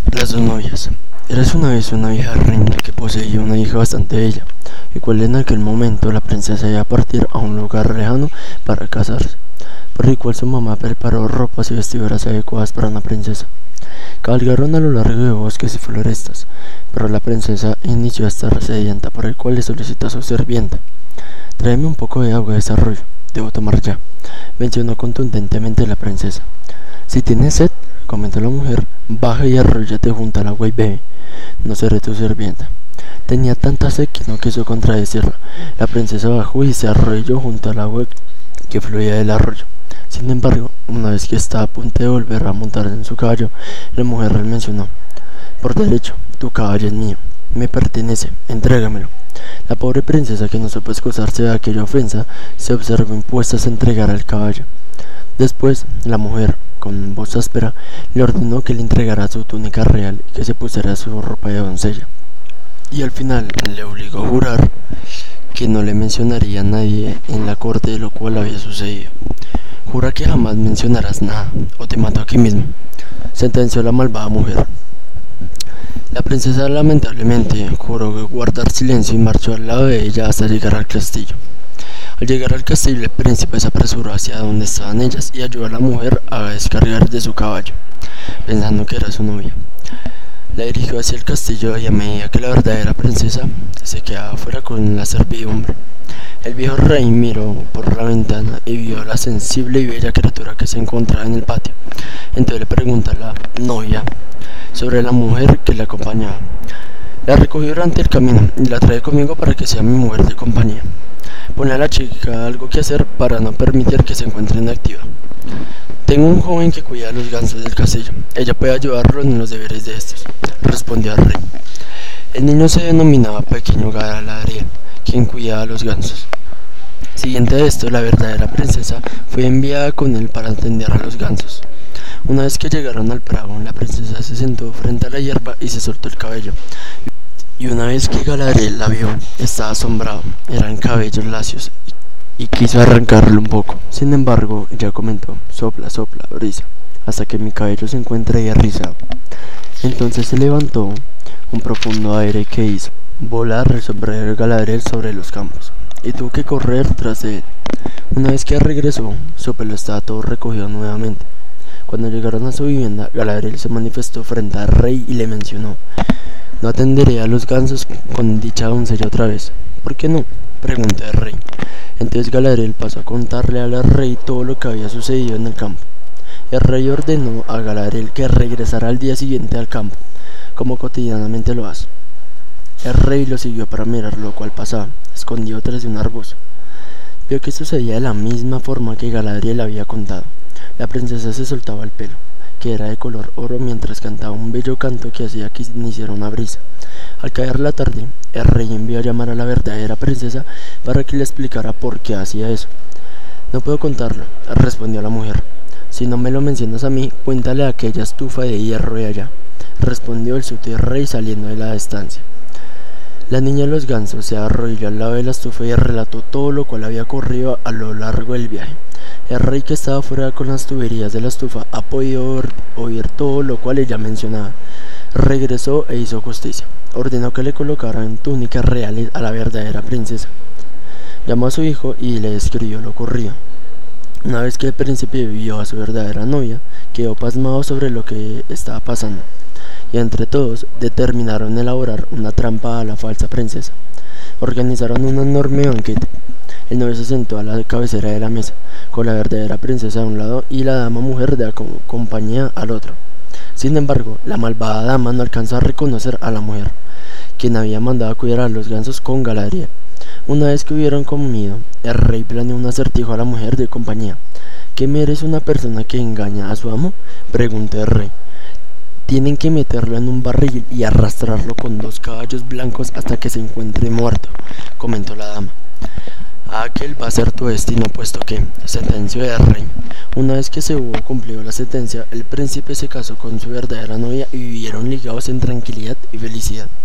Las dos novias. Eras una vez una vieja reina que poseía una hija bastante bella, y cual en aquel momento la princesa iba a partir a un lugar lejano para casarse, por el cual su mamá preparó ropas y vestiduras adecuadas para una princesa. Cabalgaron a lo largo de bosques y florestas, pero la princesa inició a estar sedienta, por el cual le solicitó a su sirvienta: «Tráeme un poco de agua de ese arroyo, debo tomar ya», mencionó contundentemente la princesa. «Si tienes sed», comentó la mujer, «baja y arróllate junto al agua y bebe. No seré tu sirvienta». Tenía tanta sed que no quiso contradecirla. La princesa bajó y se arrolló junto al agua que fluía del arroyo. Sin embargo, una vez que estaba a punto de volver a montar en su caballo, la mujer le mencionó: «Por derecho, tu caballo es mío, me pertenece, entrégamelo». La pobre princesa, que no supo excusarse de aquella ofensa, se observó impuesta a entregar el caballo. Después, la mujer, con voz áspera, le ordenó que le entregara su túnica real y que se pusiera su ropa de doncella. Y al final le obligó a jurar que no le mencionaría a nadie en la corte de lo cual había sucedido. «Jura que jamás mencionarás nada, o te mato aquí mismo», sentenció la malvada mujer. La princesa lamentablemente juró guardar silencio y marchó al lado de ella hasta llegar al castillo. Al llegar al castillo, el príncipe se apresuró hacia donde estaban ellas y ayudó a la mujer a descargar de su caballo, pensando que era su novia. La dirigió hacia el castillo y a medida que la verdadera princesa se quedaba afuera con la servidumbre, el viejo rey miró por la ventana y vio a la sensible y bella criatura que se encontraba en el patio. Entonces le pregunta a la novia sobre la mujer que le acompañaba. «La recogí durante el camino y la trae conmigo para que sea mi mujer de compañía. Ponle a la chica algo que hacer para no permitir que se encuentre inactiva. Tengo un joven que cuida a los gansos del castillo. Ella puede ayudarlo en los deberes de estos», respondió el rey. El niño se denominaba Pequeño Galadriel, quien cuidaba a los gansos. Siguiente a esto, la verdadera princesa fue enviada con él para atender a los gansos. Una vez que llegaron al prado, la princesa se sentó frente a la hierba y se soltó el cabello. Y una vez que Galadriel la vio, estaba asombrado. Eran cabellos lacios y quiso arrancarlo un poco. Sin embargo, ella comentó: «Sopla, sopla, brisa, hasta que mi cabello se encuentre rizado». Entonces se levantó un profundo aire que hizo volar el sombrero de Galadriel sobre los campos, y tuvo que correr tras de él. Una vez que regresó, su pelo estaba todo recogido nuevamente. Cuando llegaron a su vivienda, Galadriel se manifestó frente al rey y le mencionó: «No atenderé a los gansos con dicha doncella otra vez». «¿Por qué no?», preguntó el rey. Entonces Galadriel pasó a contarle al rey todo lo que había sucedido en el campo. El rey ordenó a Galadriel que regresara al día siguiente al campo, como cotidianamente lo hace. El rey lo siguió para mirar lo cual pasaba, escondido tras de un arbusto. Vio que sucedía de la misma forma que Galadriel había contado. La princesa se soltaba el pelo, que era de color oro, mientras cantaba un bello canto que hacía que iniciara una brisa. Al caer la tarde, el rey envió a llamar a la verdadera princesa para que le explicara por qué hacía eso. «No puedo contarlo», respondió la mujer. «Si no me lo mencionas a mí, cuéntale a aquella estufa de hierro de allá», respondió el sutil rey saliendo de la estancia. La niña de los gansos se arrodilló al lado de la estufa y relató todo lo cual había ocurrido a lo largo del viaje. El rey, que estaba fuera con las tuberías de la estufa, ha podido oír todo lo cual ella mencionaba. Regresó e hizo justicia. Ordenó que le colocaran túnicas reales a la verdadera princesa. Llamó a su hijo y le describió lo ocurrido. Una vez que el príncipe vio a su verdadera novia, quedó pasmado sobre lo que estaba pasando, y entre todos determinaron elaborar una trampa a la falsa princesa. Organizaron un enorme banquete. El novio se sentó a la cabecera de la mesa, con la verdadera princesa a un lado y la dama mujer de la compañía al otro. Sin embargo, la malvada dama no alcanzó a reconocer a la mujer, quien había mandado a cuidar a los gansos con Galadriel. Una vez que hubieron comido, el rey planeó un acertijo a la mujer de compañía. «¿Qué merece una persona que engaña a su amo?», preguntó el rey. «Tienen que meterlo en un barril y arrastrarlo con 2 caballos blancos hasta que se encuentre muerto», comentó la dama. «Aquel va a ser tu destino, puesto que», sentenció el rey. Una vez que se hubo cumplido la sentencia, el príncipe se casó con su verdadera novia y vivieron ligados en tranquilidad y felicidad.